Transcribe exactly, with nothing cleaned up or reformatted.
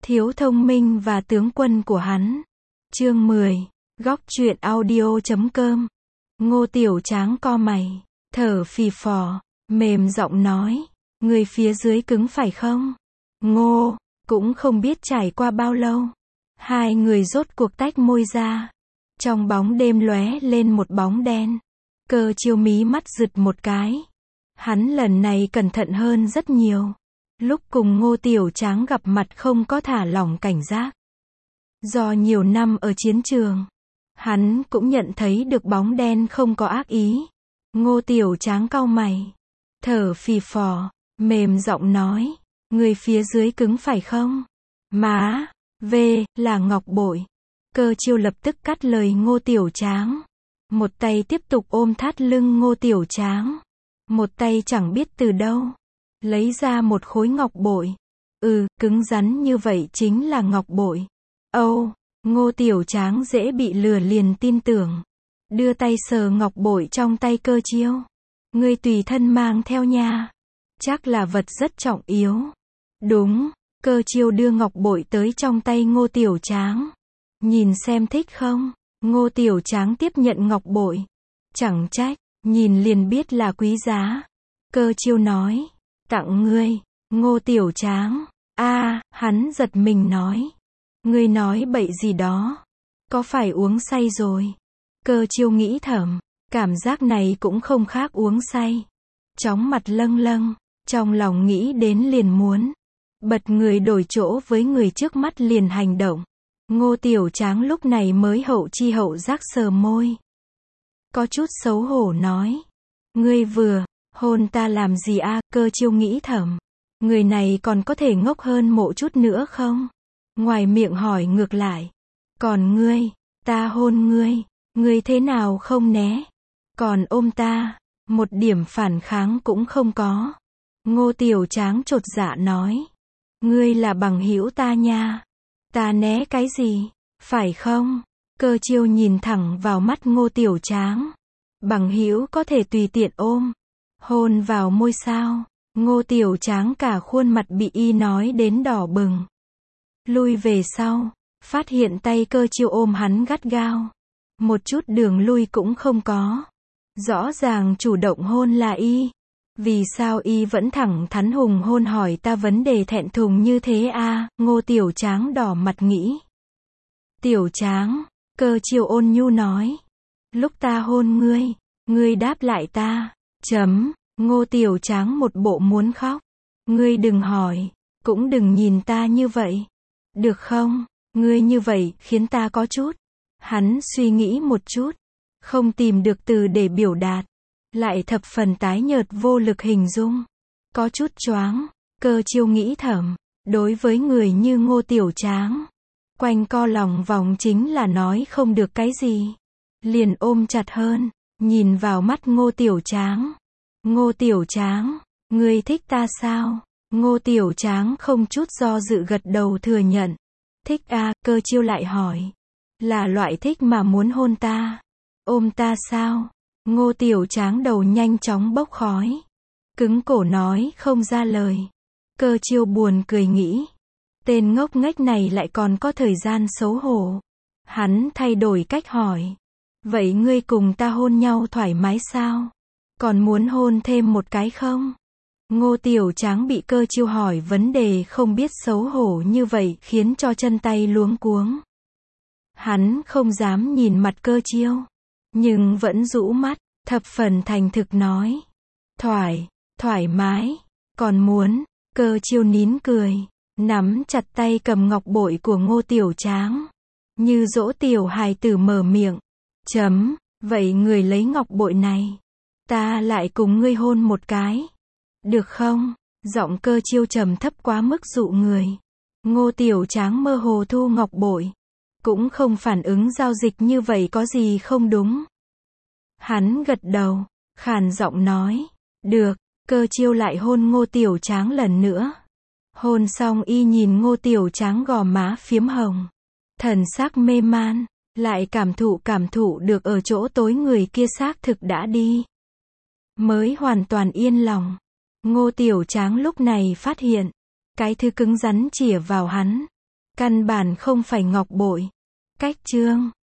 Thiếu thông minh và tướng quân của hắn. Chương mười. Góc truyện audio chấm com. Ngô Tiểu Tráng co mày, thở phì phò, mềm giọng nói, người phía dưới cứng phải không? Ngô, cũng không biết trải qua bao lâu. Hai người rốt cuộc tách môi ra. Trong bóng đêm lóe lên một bóng đen. Cơ Chiêu mí mắt rực một cái. Hắn lần này cẩn thận hơn rất nhiều. Lúc cùng Ngô Tiểu Tráng gặp mặt không có thả lỏng cảnh giác. Do nhiều năm ở chiến trường, hắn cũng nhận thấy được bóng đen không có ác ý. Ngô Tiểu Tráng cau mày, thở phì phò, mềm giọng nói, người phía dưới cứng phải không? Má, về, là ngọc bội. Cơ Chiêu lập tức cắt lời Ngô Tiểu Tráng. Một tay tiếp tục ôm thắt lưng Ngô Tiểu Tráng. Một tay chẳng biết từ đâu lấy ra một khối ngọc bội. Ừ, cứng rắn như vậy chính là ngọc bội. Âu, Ngô Tiểu Tráng dễ bị lừa liền tin tưởng. Đưa tay sờ ngọc bội trong tay Cơ Chiêu. Ngươi tùy thân mang theo nha. Chắc là vật rất trọng yếu. Đúng, Cơ Chiêu đưa ngọc bội tới trong tay Ngô Tiểu Tráng. Nhìn xem thích không? Ngô Tiểu Tráng tiếp nhận ngọc bội. Chẳng trách, nhìn liền biết là quý giá. Cơ Chiêu nói, tặng ngươi. Ngô Tiểu Tráng, a, hắn giật mình nói. Ngươi nói bậy gì đó? Có phải uống say rồi? Cơ Chiêu nghĩ thầm, cảm giác này cũng không khác uống say. Chóng mặt lâng lâng, trong lòng nghĩ đến liền muốn bật người đổi chỗ với người trước mắt liền hành động. Ngô Tiểu Tráng lúc này mới hậu chi hậu giác sờ môi. Có chút xấu hổ nói, ngươi vừa hôn ta làm gì a? Cơ Chiêu nghĩ thầm, người này còn có thể ngốc hơn mộ chút nữa không? Ngoài miệng hỏi ngược lại, còn ngươi, ta hôn ngươi, ngươi thế nào không né? Còn ôm ta, một điểm phản kháng cũng không có. Ngô Tiểu Tráng chột dạ nói, ngươi là bằng hữu ta nha. Ta né cái gì? Phải không? Cơ Chiêu nhìn thẳng vào mắt Ngô Tiểu Tráng. Bằng hữu có thể tùy tiện ôm, hôn vào môi sao? Ngô Tiểu Tráng cả khuôn mặt bị y nói đến đỏ bừng. Lui về sau, phát hiện tay Cơ Chiêu ôm hắn gắt gao. Một chút đường lui cũng không có. Rõ ràng chủ động hôn là y. Vì sao y vẫn thẳng thắn hùng hôn hỏi ta vấn đề thẹn thùng như thế a? Ngô Tiểu Tráng đỏ mặt nghĩ. Tiểu Tráng, Cơ Chiêu ôn nhu nói. Lúc ta hôn ngươi, ngươi đáp lại ta. Chấm, Ngô Tiểu Tráng một bộ muốn khóc. Ngươi đừng hỏi, cũng đừng nhìn ta như vậy. Được không? Ngươi như vậy khiến ta có chút. Hắn suy nghĩ một chút, không tìm được từ để biểu đạt. Lại thập phần tái nhợt vô lực hình dung. Có chút choáng. Cơ Chiêu nghĩ thầm, đối với người như Ngô Tiểu Tráng, quanh co lòng vòng chính là nói không được cái gì. Liền ôm chặt hơn, nhìn vào mắt Ngô Tiểu Tráng. Ngô Tiểu Tráng, ngươi thích ta sao? Ngô Tiểu Tráng không chút do dự gật đầu thừa nhận. Thích a? Cơ Chiêu lại hỏi. Là loại thích mà muốn hôn ta, ôm ta sao? Ngô Tiểu Tráng đầu nhanh chóng bốc khói. Cứng cổ nói không ra lời. Cơ Chiêu buồn cười nghĩ. Tên ngốc nghếch này lại còn có thời gian xấu hổ. Hắn thay đổi cách hỏi. Vậy ngươi cùng ta hôn nhau thoải mái sao? Còn muốn hôn thêm một cái không? Ngô Tiểu Tráng bị Cơ Chiêu hỏi vấn đề không biết xấu hổ như vậy khiến cho chân tay luống cuống. Hắn không dám nhìn mặt Cơ Chiêu, nhưng vẫn rũ mắt, thập phần thành thực nói. Thoải, thoải mái, còn muốn. Cơ Chiêu nín cười, nắm chặt tay cầm ngọc bội của Ngô Tiểu Tráng. Như dỗ tiểu hài tử mở miệng. Chấm, vậy người lấy ngọc bội này. Ta lại cùng ngươi hôn một cái. Được không? Giọng Cơ Chiêu trầm thấp quá mức dụ người. Ngô Tiểu Tráng mơ hồ thu ngọc bội. Cũng không phản ứng giao dịch như vậy có gì không đúng. Hắn gật đầu, khàn giọng nói. Được. Cơ Chiêu lại hôn Ngô Tiểu Tráng lần nữa. Hôn xong y nhìn Ngô Tiểu Tráng gò má phiếm hồng. Thần sắc mê man, lại cảm thụ cảm thụ được ở chỗ tối người kia xác thực đã đi. Mới hoàn toàn yên lòng. Ngô Tiểu Tráng lúc này phát hiện, cái thứ cứng rắn chĩa vào hắn. Căn bản không phải ngọc bội. Cách chương